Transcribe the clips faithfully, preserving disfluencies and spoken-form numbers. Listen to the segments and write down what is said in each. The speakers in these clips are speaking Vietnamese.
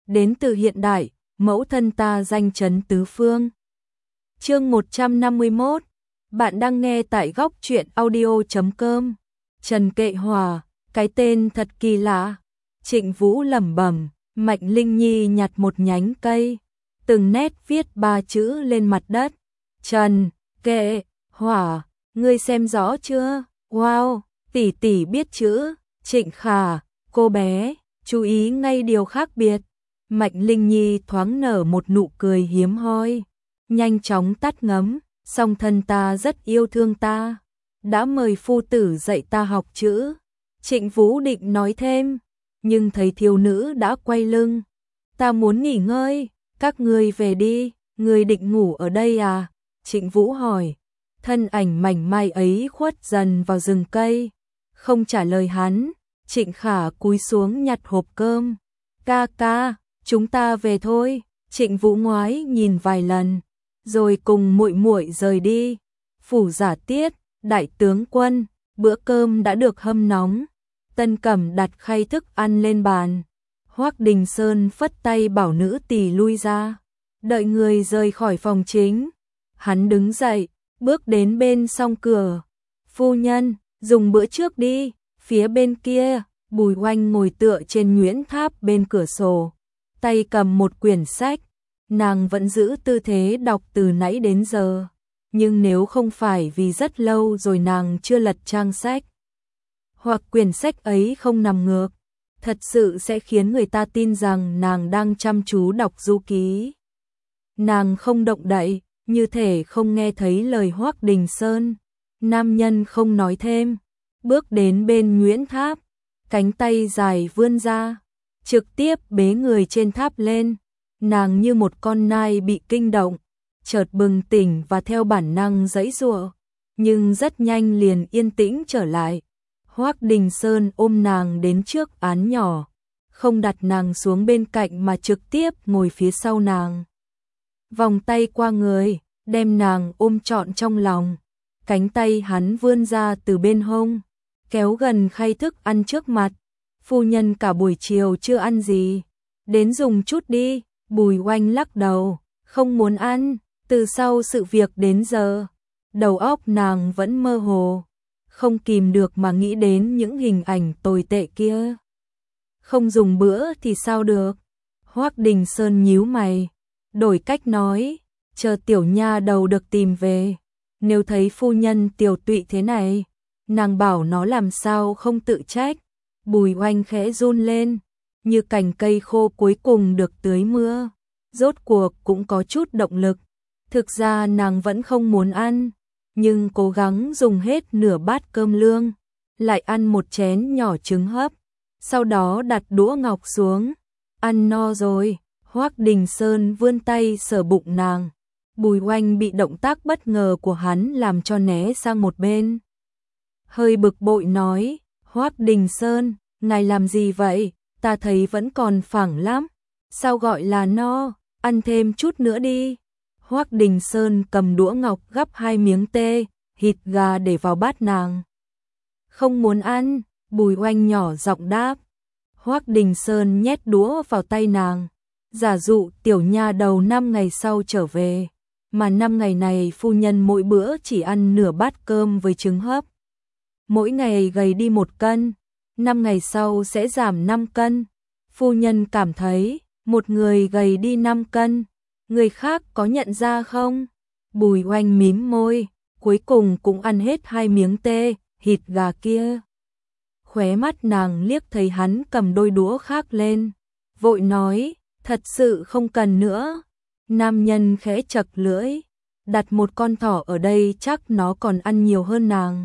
đến từ hiện đại, mẫu thân ta danh chấn tứ phương. Chương một trăm năm mươi mốt. Bạn đang nghe tại góc truyện audio chấm com. Trần Kệ Hòa, cái tên thật kỳ lạ. Trịnh Vũ lẩm bẩm, Mạnh Linh Nhi nhặt một nhánh cây, từng nét viết ba chữ lên mặt đất. Trần Kệ Hòa, ngươi xem rõ chưa? Wow, tỷ tỷ biết chữ. Trịnh Khả, cô bé, chú ý ngay điều khác biệt. Mạnh Linh Nhi thoáng nở một nụ cười hiếm hoi, nhanh chóng tắt ngấm, song thân ta rất yêu thương ta, đã mời phu tử dạy ta học chữ. Trịnh Vũ định nói thêm, nhưng thấy thiếu nữ đã quay lưng. Ta muốn nghỉ ngơi, các ngươi về đi, ngươi định ngủ ở đây à? Trịnh Vũ hỏi. Thân ảnh mảnh mai ấy khuất dần vào rừng cây, không trả lời hắn. Trịnh Khả cúi xuống nhặt hộp cơm. Ca ca, chúng ta về thôi. Trịnh Vũ ngoái nhìn vài lần, rồi cùng muội muội rời đi. Phủ Giả Tiết, đại tướng quân, bữa cơm đã được hâm nóng. Tân Cẩm đặt khay thức ăn lên bàn. Hoắc Đình Sơn phất tay bảo nữ tỳ lui ra, đợi người rời khỏi phòng chính. Hắn đứng dậy, bước đến bên song cửa. Phu nhân, dùng bữa trước đi. Phía bên kia, Bùi Oanh ngồi tựa trên nhuyễn tháp bên cửa sổ, tay cầm một quyển sách. Nàng vẫn giữ tư thế đọc từ nãy đến giờ, nhưng nếu không phải vì rất lâu rồi nàng chưa lật trang sách, hoặc quyển sách ấy không nằm ngược, thật sự sẽ khiến người ta tin rằng nàng đang chăm chú đọc du ký. Nàng không động đậy, như thể không nghe thấy lời Hoắc Đình Sơn. Nam nhân không nói thêm, bước đến bên nhuyễn tháp, cánh tay dài vươn ra, trực tiếp bế người trên tháp lên. Nàng như một con nai bị kinh động, chợt bừng tỉnh và theo bản năng giãy giụa, nhưng rất nhanh liền yên tĩnh trở lại. Hoắc Đình Sơn ôm nàng đến trước án nhỏ, không đặt nàng xuống bên cạnh mà trực tiếp ngồi phía sau nàng. Vòng tay qua người, đem nàng ôm trọn trong lòng. Cánh tay hắn vươn ra từ bên hông, kéo gần khay thức ăn trước mặt. Phu nhân cả buổi chiều chưa ăn gì, đến dùng chút đi. Bùi Oanh lắc đầu, không muốn ăn. Từ sau sự việc đến giờ, đầu óc nàng vẫn mơ hồ, không kìm được mà nghĩ đến những hình ảnh tồi tệ kia. Không dùng bữa thì sao được? Hoắc Đình Sơn nhíu mày, đổi cách nói, chờ tiểu nha đầu được tìm về, nếu thấy phu nhân tiều tụy thế này, nàng bảo nó làm sao không tự trách. Bùi Oanh khẽ run lên, như cành cây khô cuối cùng được tưới mưa, rốt cuộc cũng có chút động lực. Thực ra nàng vẫn không muốn ăn, nhưng cố gắng dùng hết nửa bát cơm lương, lại ăn một chén nhỏ trứng hấp, sau đó đặt đũa ngọc xuống. Ăn no rồi. Hoắc Đình Sơn vươn tay sờ bụng nàng. Bùi Oanh bị động tác bất ngờ của hắn làm cho né sang một bên, hơi bực bội nói, Hoắc Đình Sơn, ngài làm gì vậy? Ta thấy vẫn còn phẳng lắm. Sao gọi là no? Ăn thêm chút nữa đi. Hoắc Đình Sơn cầm đũa ngọc gắp hai miếng tê, thịt gà để vào bát nàng. Không muốn ăn. Bùi Oanh nhỏ giọng đáp. Hoắc Đình Sơn nhét đũa vào tay nàng, giả dụ tiểu nha đầu năm ngày sau trở về, mà năm ngày này phu nhân mỗi bữa chỉ ăn nửa bát cơm với trứng hấp, mỗi ngày gầy đi một cân, năm ngày sau sẽ giảm năm cân. Phu nhân cảm thấy một người gầy đi năm cân, người khác có nhận ra không? Bùi Oanh mím môi, cuối cùng cũng ăn hết hai miếng tê, thịt gà kia. Khóe mắt nàng liếc thấy hắn cầm đôi đũa khác lên, vội nói, thật sự không cần nữa. Nam nhân khẽ chật lưỡi, đặt một con thỏ ở đây chắc nó còn ăn nhiều hơn nàng.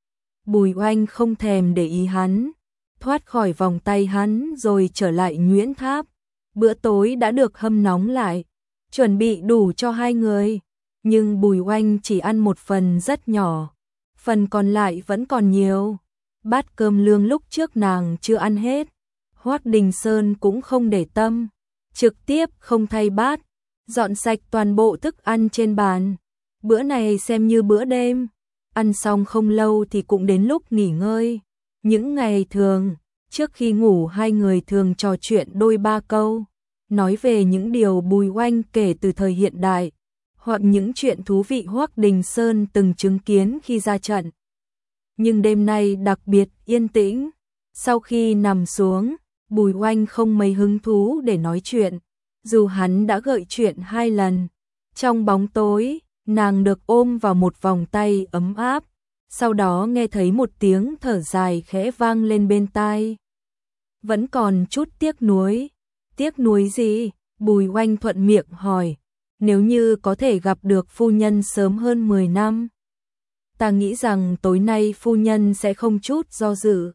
Bùi Oanh không thèm để ý hắn, thoát khỏi vòng tay hắn rồi trở lại nhuyễn tháp. Bữa tối đã được hâm nóng lại, chuẩn bị đủ cho hai người, nhưng Bùi Oanh chỉ ăn một phần rất nhỏ, phần còn lại vẫn còn nhiều. Bát cơm lương lúc trước nàng chưa ăn hết, Hoắc Đình Sơn cũng không để tâm, trực tiếp không thay bát, dọn sạch toàn bộ thức ăn trên bàn. Bữa này xem như bữa đêm, ăn xong không lâu thì cũng đến lúc nghỉ ngơi. Những ngày thường, trước khi ngủ hai người thường trò chuyện đôi ba câu, nói về những điều Bùi Oanh kể từ thời hiện đại, hoặc những chuyện thú vị Hoắc Đình Sơn từng chứng kiến khi ra trận. Nhưng đêm nay đặc biệt yên tĩnh, sau khi nằm xuống, Bùi Oanh không mấy hứng thú để nói chuyện, dù hắn đã gợi chuyện hai lần. Trong bóng tối, nàng được ôm vào một vòng tay ấm áp, sau đó nghe thấy một tiếng thở dài khẽ vang lên bên tai. Vẫn còn chút tiếc nuối. Tiếc nuối gì? Bùi Oanh thuận miệng hỏi. Nếu như có thể gặp được phu nhân sớm hơn mười năm. Ta nghĩ rằng tối nay phu nhân sẽ không chút do dự.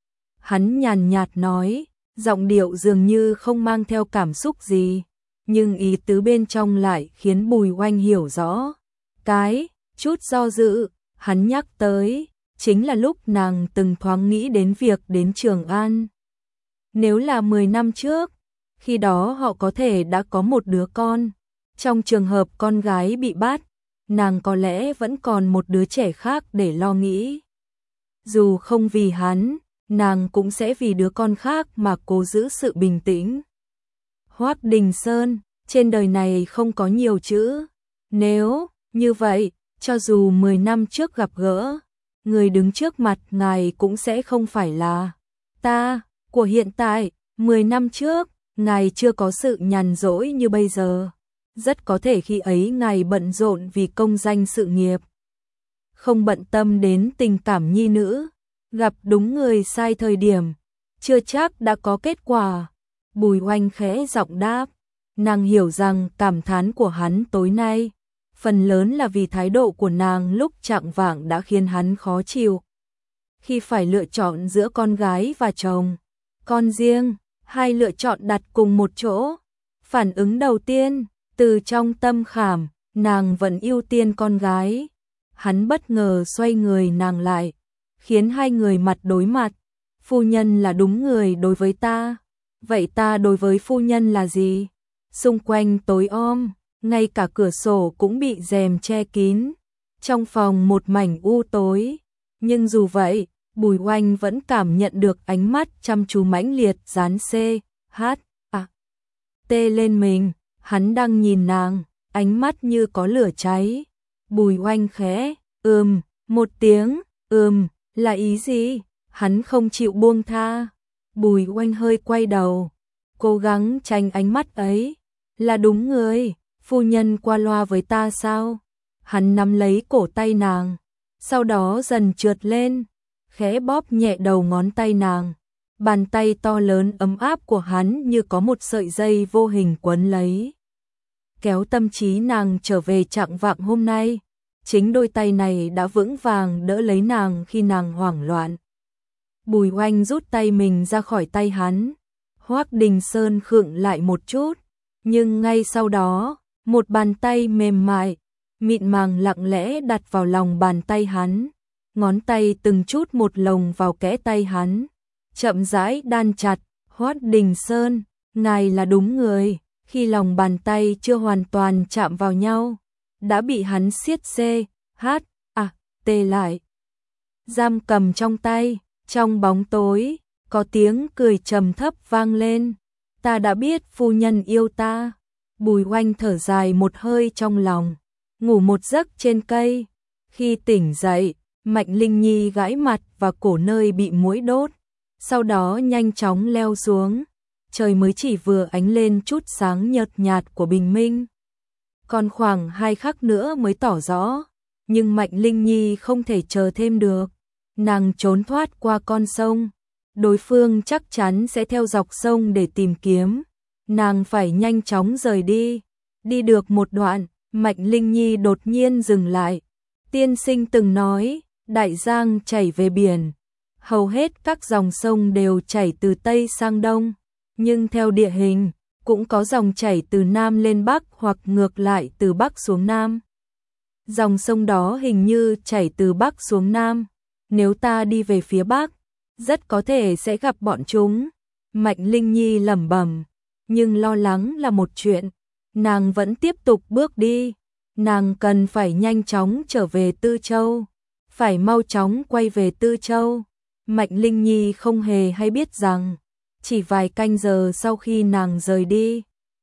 Hắn nhàn nhạt nói, giọng điệu dường như không mang theo cảm xúc gì, nhưng ý tứ bên trong lại khiến Bùi Oanh hiểu rõ. Cái chút do dự hắn nhắc tới chính là lúc nàng từng thoáng nghĩ đến việc đến Trường An. Nếu là mười năm trước, khi đó họ có thể đã có một đứa con. Trong trường hợp con gái bị bắt, nàng có lẽ vẫn còn một đứa trẻ khác để lo nghĩ. Dù không vì hắn, nàng cũng sẽ vì đứa con khác mà cố giữ sự bình tĩnh. Hoắc Đình Sơn, trên đời này không có nhiều chữ. Nếu như vậy, cho dù mười năm trước gặp gỡ, người đứng trước mặt ngài cũng sẽ không phải là ta của hiện tại. Mười năm trước, ngài chưa có sự nhàn rỗi như bây giờ. Rất có thể khi ấy ngài bận rộn vì công danh sự nghiệp, không bận tâm đến tình cảm nhi nữ. Gặp đúng người sai thời điểm, chưa chắc đã có kết quả. Bùi Oanh khẽ giọng đáp, nàng hiểu rằng cảm thán của hắn tối nay phần lớn là vì thái độ của nàng lúc chạng vạng đã khiến hắn khó chịu. Khi phải lựa chọn giữa con gái và chồng, con riêng, hai lựa chọn đặt cùng một chỗ. Phản ứng đầu tiên, từ trong tâm khảm, nàng vẫn ưu tiên con gái. Hắn bất ngờ xoay người nàng lại, khiến hai người mặt đối mặt. Phu nhân là đúng người đối với ta, vậy ta đối với phu nhân là gì? Xung quanh tối om, ngay cả cửa sổ cũng bị rèm che kín. Trong phòng một mảnh u tối, nhưng dù vậy, Bùi Oanh vẫn cảm nhận được ánh mắt chăm chú mãnh liệt dán C, H, A, T lên mình. Hắn đang nhìn nàng, ánh mắt như có lửa cháy. Bùi Oanh khẽ, ừm, một tiếng, ừm, là ý gì? Hắn không chịu buông tha. Bùi Oanh hơi quay đầu, cố gắng tránh ánh mắt ấy. Là đúng người, phu nhân qua loa với ta sao? Hắn nắm lấy cổ tay nàng, sau đó dần trượt lên, khẽ bóp nhẹ đầu ngón tay nàng. Bàn tay to lớn ấm áp của hắn như có một sợi dây vô hình quấn lấy, kéo tâm trí nàng trở về trạng vạng hôm nay. Chính đôi tay này đã vững vàng đỡ lấy nàng khi nàng hoảng loạn. Bùi Oanh rút tay mình ra khỏi tay hắn. Hoắc Đình Sơn khựng lại một chút, nhưng ngay sau đó, một bàn tay mềm mại, mịn màng lặng lẽ đặt vào lòng bàn tay hắn. Ngón tay từng chút một lồng vào kẽ tay hắn, chậm rãi đan chặt. Hoắc Đình Sơn, ngài là đúng người. Khi lòng bàn tay chưa hoàn toàn chạm vào nhau, đã bị hắn siết C, H, A, T lại, giam cầm trong tay. Trong bóng tối, có tiếng cười trầm thấp vang lên. Ta đã biết phu nhân yêu ta. Bùi Oanh thở dài một hơi trong lòng, ngủ một giấc trên cây. Khi tỉnh dậy, Mạnh Linh Nhi gãi mặt và cổ nơi bị muỗi đốt, sau đó nhanh chóng leo xuống. Trời mới chỉ vừa ánh lên chút sáng nhợt nhạt của bình minh. Còn khoảng hai khắc nữa mới tỏ rõ, nhưng Mạnh Linh Nhi không thể chờ thêm được. Nàng trốn thoát qua con sông, đối phương chắc chắn sẽ theo dọc sông để tìm kiếm. Nàng phải nhanh chóng rời đi. Đi được một đoạn, Mạnh Linh Nhi đột nhiên dừng lại. Tiên sinh từng nói, đại giang chảy về biển. Hầu hết các dòng sông đều chảy từ Tây sang Đông, nhưng theo địa hình, cũng có dòng chảy từ Nam lên Bắc hoặc ngược lại từ Bắc xuống Nam. Dòng sông đó hình như chảy từ Bắc xuống Nam. Nếu ta đi về phía Bắc, rất có thể sẽ gặp bọn chúng. Mạnh Linh Nhi lẩm bẩm, nhưng lo lắng là một chuyện. Nàng vẫn tiếp tục bước đi. Nàng cần phải nhanh chóng trở về Tư Châu, phải mau chóng quay về Tư Châu. Mạnh Linh Nhi không hề hay biết rằng, chỉ vài canh giờ sau khi nàng rời đi,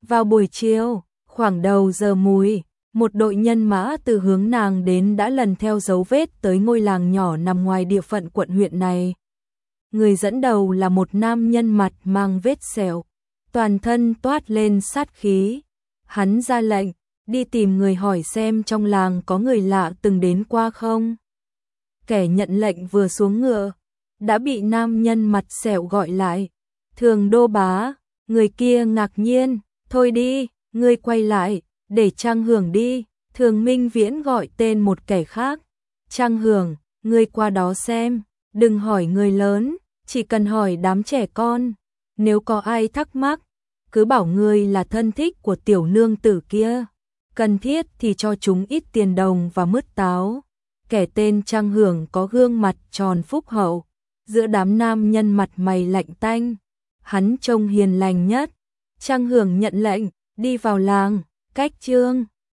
Vào buổi chiều, khoảng đầu giờ mùi, một đội nhân mã từ hướng nàng đến đã lần theo dấu vết tới ngôi làng nhỏ nằm ngoài địa phận quận huyện này. Người dẫn đầu là một nam nhân mặt mang vết sẹo, toàn thân toát lên sát khí. Hắn ra lệnh, đi tìm người hỏi xem trong làng có người lạ từng đến qua không. Kẻ nhận lệnh vừa xuống ngựa, đã bị nam nhân mặt sẹo gọi lại. Thường đô bá, người kia ngạc nhiên, thôi đi, ngươi quay lại, để Trang Hưởng đi. Thường Minh Viễn gọi tên một kẻ khác. Trang Hưởng, ngươi qua đó xem, đừng hỏi người lớn, chỉ cần hỏi đám trẻ con. Nếu có ai thắc mắc, cứ bảo ngươi là thân thích của tiểu nương tử kia. Cần thiết thì cho chúng ít tiền đồng và mứt táo. Kẻ tên Trang Hưởng có gương mặt tròn phúc hậu, giữa đám nam nhân mặt mày lạnh tanh, hắn trông hiền lành nhất. Trang Hưởng nhận lệnh, đi vào làng, cách Trương